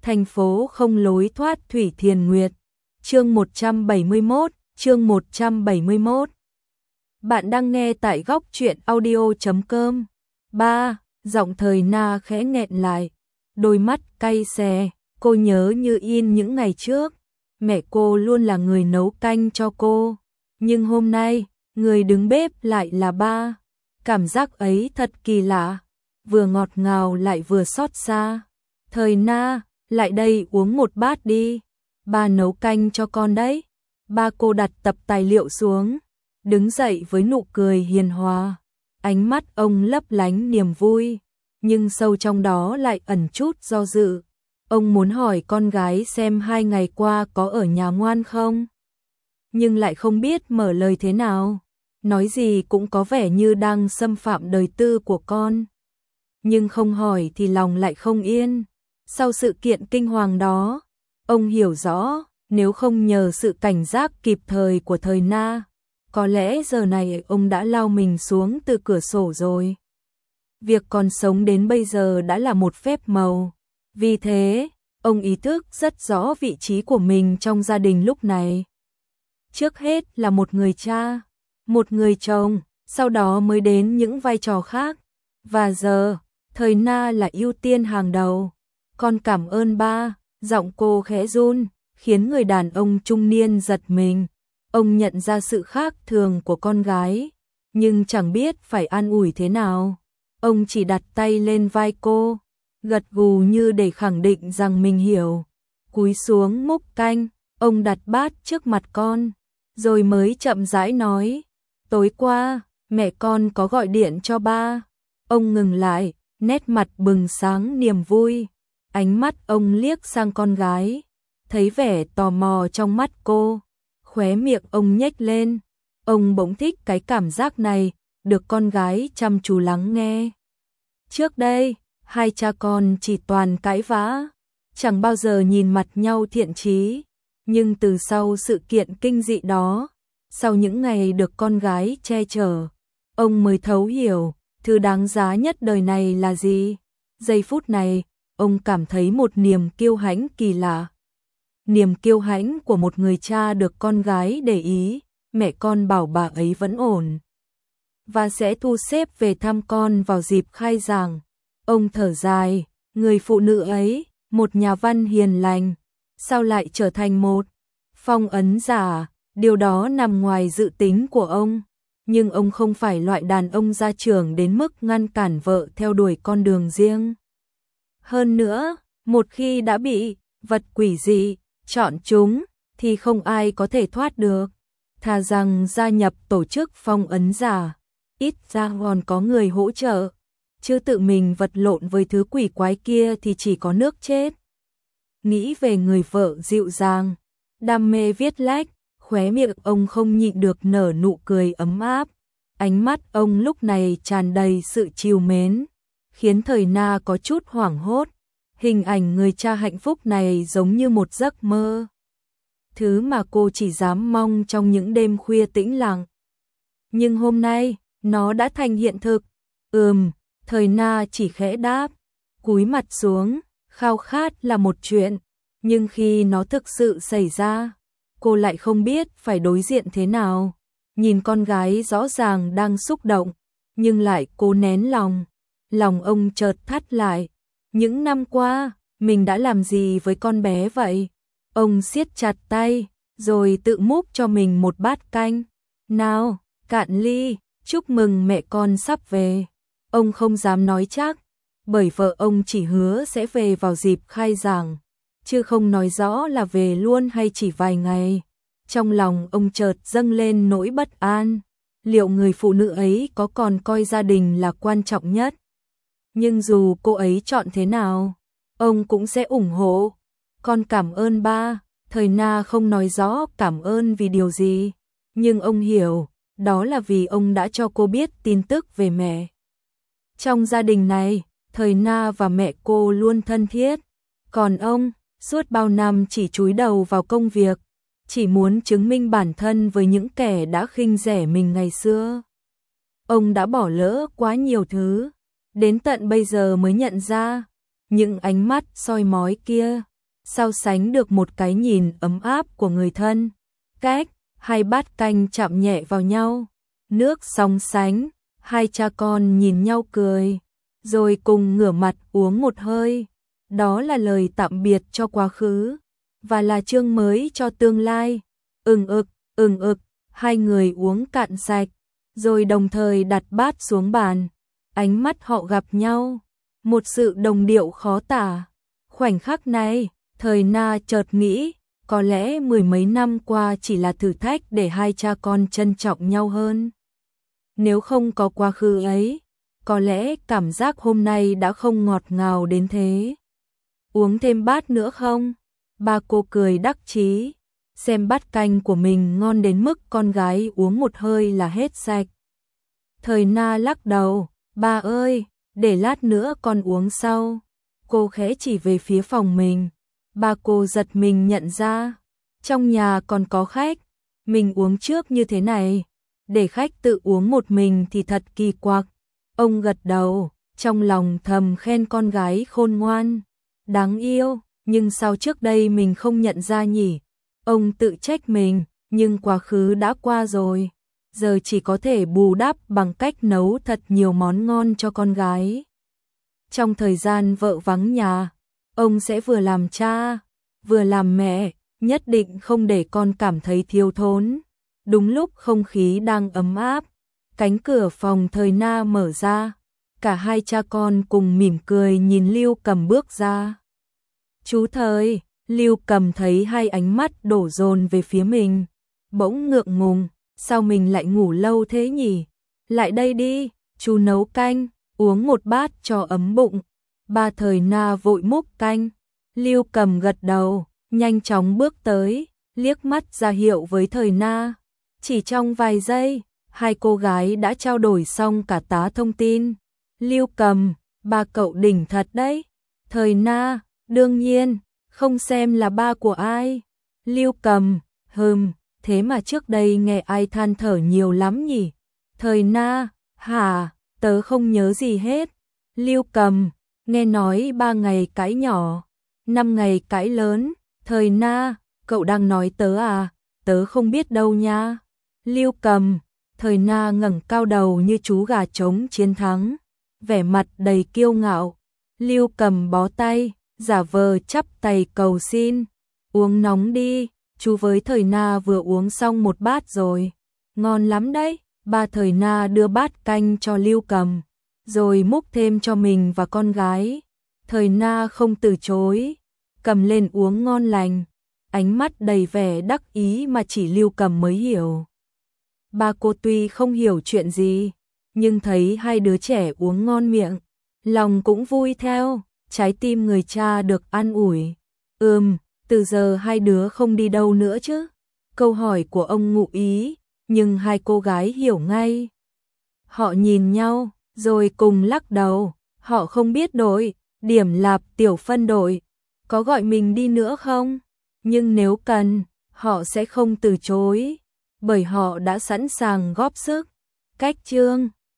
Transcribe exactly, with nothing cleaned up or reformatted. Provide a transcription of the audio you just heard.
thành phố không lối thoát Thủy Thiền Nguyệt. Chương một trăm bảy mươi mốt, chương một trăm bảy mươi mốt. Bạn đang nghe tại góc truyện audio chấm com. ba. Giọng Thời Na khẽ nghẹn lại, đôi mắt cay xè, cô nhớ như in những ngày trước, mẹ cô luôn là người nấu canh cho cô, nhưng hôm nay, người đứng bếp lại là ba. Cảm giác ấy thật kỳ lạ, vừa ngọt ngào lại vừa xót xa. Thời Na, lại đây uống một bát đi, ba nấu canh cho con đấy. Ba cô đặt tập tài liệu xuống, đứng dậy với nụ cười hiền hòa, ánh mắt ông lấp lánh niềm vui, nhưng sâu trong đó lại ẩn chút do dự. Ông muốn hỏi con gái xem hai ngày qua có ở nhà ngoan không, nhưng lại không biết mở lời thế nào, nói gì cũng có vẻ như đang xâm phạm đời tư của con. Nhưng không hỏi thì lòng lại không yên. Sau sự kiện kinh hoàng đó, ông hiểu rõ, nếu không nhờ sự cảnh giác kịp thời của Thời Na, có lẽ giờ này ông đã lao mình xuống từ cửa sổ rồi. Việc còn sống đến bây giờ đã là một phép màu. Vì thế, ông ý thức rất rõ vị trí của mình trong gia đình lúc này. Trước hết là một người cha, một người chồng, sau đó mới đến những vai trò khác. Và giờ, Thời Na là ưu tiên hàng đầu. Con cảm ơn ba, giọng cô khẽ run, khiến người đàn ông trung niên giật mình. Ông nhận ra sự khác thường của con gái, nhưng chẳng biết phải an ủi thế nào. Ông chỉ đặt tay lên vai cô, gật gù như để khẳng định rằng mình hiểu. Cúi xuống múc canh, ông đặt bát trước mặt con, rồi mới chậm rãi nói, tối qua, mẹ con có gọi điện cho ba. Ông ngừng lại, nét mặt bừng sáng niềm vui. Ánh mắt ông liếc sang con gái, thấy vẻ tò mò trong mắt cô, khóe miệng ông nhếch lên. Ông bỗng thích cái cảm giác này, được con gái chăm chú lắng nghe. Trước đây, hai cha con chỉ toàn cãi vã, chẳng bao giờ nhìn mặt nhau thiện chí. Nhưng từ sau sự kiện kinh dị đó, sau những ngày được con gái che chở, ông mới thấu hiểu, thứ đáng giá nhất đời này là gì. Giây phút này, ông cảm thấy một niềm kiêu hãnh kỳ lạ. Niềm kiêu hãnh của một người cha được con gái để ý, mẹ con bảo bà ấy vẫn ổn và sẽ thu xếp về thăm con vào dịp khai giảng. Ông thở dài, người phụ nữ ấy, một nhà văn hiền lành, sao lại trở thành một phong ấn giả. Điều đó nằm ngoài dự tính của ông, nhưng ông không phải loại đàn ông gia trưởng đến mức ngăn cản vợ theo đuổi con đường riêng. Hơn nữa, một khi đã bị vật quỷ dị chọn chúng thì không ai có thể thoát được. Thà rằng gia nhập tổ chức phong ấn giả, ít ra còn có người hỗ trợ, chứ tự mình vật lộn với thứ quỷ quái kia thì chỉ có nước chết. Nghĩ về người vợ dịu dàng, đam mê viết lách, khóe miệng ông không nhịn được nở nụ cười ấm áp. Ánh mắt ông lúc này tràn đầy sự trìu mến, khiến Thời Na có chút hoảng hốt. Hình ảnh người cha hạnh phúc này giống như một giấc mơ, thứ mà cô chỉ dám mong trong những đêm khuya tĩnh lặng. Nhưng hôm nay, nó đã thành hiện thực. Ừm, Thời Na chỉ khẽ đáp, cúi mặt xuống. Khao khát là một chuyện, nhưng khi nó thực sự xảy ra, cô lại không biết phải đối diện thế nào. Nhìn con gái rõ ràng đang xúc động, nhưng lại cố nén lòng. Lòng ông chợt thắt lại. Những năm qua, mình đã làm gì với con bé vậy? Ông siết chặt tay, rồi tự múc cho mình một bát canh. Nào, cạn ly, chúc mừng mẹ con sắp về. Ông không dám nói chắc, bởi vợ ông chỉ hứa sẽ về vào dịp khai giảng, chứ không nói rõ là về luôn hay chỉ vài ngày. Trong lòng ông chợt dâng lên nỗi bất an, liệu người phụ nữ ấy có còn coi gia đình là quan trọng nhất? Nhưng dù cô ấy chọn thế nào, ông cũng sẽ ủng hộ. Con cảm ơn ba. Thời Na không nói rõ cảm ơn vì điều gì, nhưng ông hiểu, đó là vì ông đã cho cô biết tin tức về mẹ. Trong gia đình này, Thời Na và mẹ cô luôn thân thiết, còn ông, suốt bao năm chỉ chúi đầu vào công việc, chỉ muốn chứng minh bản thân với những kẻ đã khinh rẻ mình ngày xưa. Ông đã bỏ lỡ quá nhiều thứ, đến tận bây giờ mới nhận ra, những ánh mắt soi mói kia, sao sánh được một cái nhìn ấm áp của người thân. Cách, hai bát canh chạm nhẹ vào nhau, nước sóng sánh, hai cha con nhìn nhau cười, rồi cùng ngửa mặt uống một hơi. Đó là lời tạm biệt cho quá khứ, và là chương mới cho tương lai. Ừng ực, ừng ực, hai người uống cạn sạch, rồi đồng thời đặt bát xuống bàn. Ánh mắt họ gặp nhau, một sự đồng điệu khó tả. Khoảnh khắc này, Thời Na chợt nghĩ, có lẽ mười mấy năm qua chỉ là thử thách để hai cha con trân trọng nhau hơn. Nếu không có quá khứ ấy, có lẽ cảm giác hôm nay đã không ngọt ngào đến thế. Uống thêm bát nữa không? Ba cô cười đắc chí, xem bát canh của mình ngon đến mức con gái uống một hơi là hết sạch. Thời Na lắc đầu, ba ơi, để lát nữa con uống sau. Cô khẽ chỉ về phía phòng mình. Ba cô giật mình nhận ra, trong nhà còn có khách, mình uống trước như thế này, để khách tự uống một mình thì thật kỳ quặc. Ông gật đầu, trong lòng thầm khen con gái khôn ngoan, đáng yêu, nhưng sao trước đây mình không nhận ra nhỉ? Ông tự trách mình, nhưng quá khứ đã qua rồi, giờ chỉ có thể bù đắp bằng cách nấu thật nhiều món ngon cho con gái. Trong thời gian vợ vắng nhà, ông sẽ vừa làm cha, vừa làm mẹ, nhất định không để con cảm thấy thiếu thốn. Đúng lúc không khí đang ấm áp, cánh cửa phòng Thời Na mở ra, cả hai cha con cùng mỉm cười nhìn Lưu Cầm bước ra. Chú Thời, Lưu Cầm thấy hai ánh mắt đổ dồn về phía mình, bỗng ngượng ngùng, sao mình lại ngủ lâu thế nhỉ? Lại đây đi, chú nấu canh, uống một bát cho ấm bụng. Ba Thời Na vội múc canh, Lưu Cầm gật đầu, nhanh chóng bước tới, liếc mắt ra hiệu với Thời Na. Chỉ trong vài giây, hai cô gái đã trao đổi xong cả tá thông tin. Lưu Cầm, ba cậu đỉnh thật đấy. Thời Na, đương nhiên, không xem là ba của ai. Lưu Cầm, hừm, thế mà trước đây nghe ai than thở nhiều lắm nhỉ? Thời Na, hả, tớ không nhớ gì hết. Lưu Cầm, nghe nói ba ngày cãi nhỏ, năm ngày cãi lớn. Thời Na, cậu đang nói tớ à? Tớ không biết đâu nha. Lưu Cầm, Thời Na ngẩng cao đầu như chú gà trống chiến thắng, vẻ mặt đầy kiêu ngạo. Lưu Cầm bó tay, giả vờ chắp tay cầu xin, uống nóng đi, chú với Thời Na vừa uống xong một bát rồi, ngon lắm đấy. Ba Thời Na đưa bát canh cho Lưu Cầm, rồi múc thêm cho mình và con gái. Thời Na không từ chối, cầm lên uống ngon lành, ánh mắt đầy vẻ đắc ý mà chỉ Lưu Cầm mới hiểu. Ba cô tuy không hiểu chuyện gì, nhưng thấy hai đứa trẻ uống ngon miệng, lòng cũng vui theo, trái tim người cha được an ủi. Ừm, từ giờ hai đứa không đi đâu nữa chứ? Câu hỏi của ông ngụ ý, nhưng hai cô gái hiểu ngay. Họ nhìn nhau, rồi cùng lắc đầu, họ không biết đội, Điểm Lạp Tiểu Phân đội, có gọi mình đi nữa không? Nhưng nếu cần, họ sẽ không từ chối, bởi họ đã sẵn sàng góp sức. Cách chương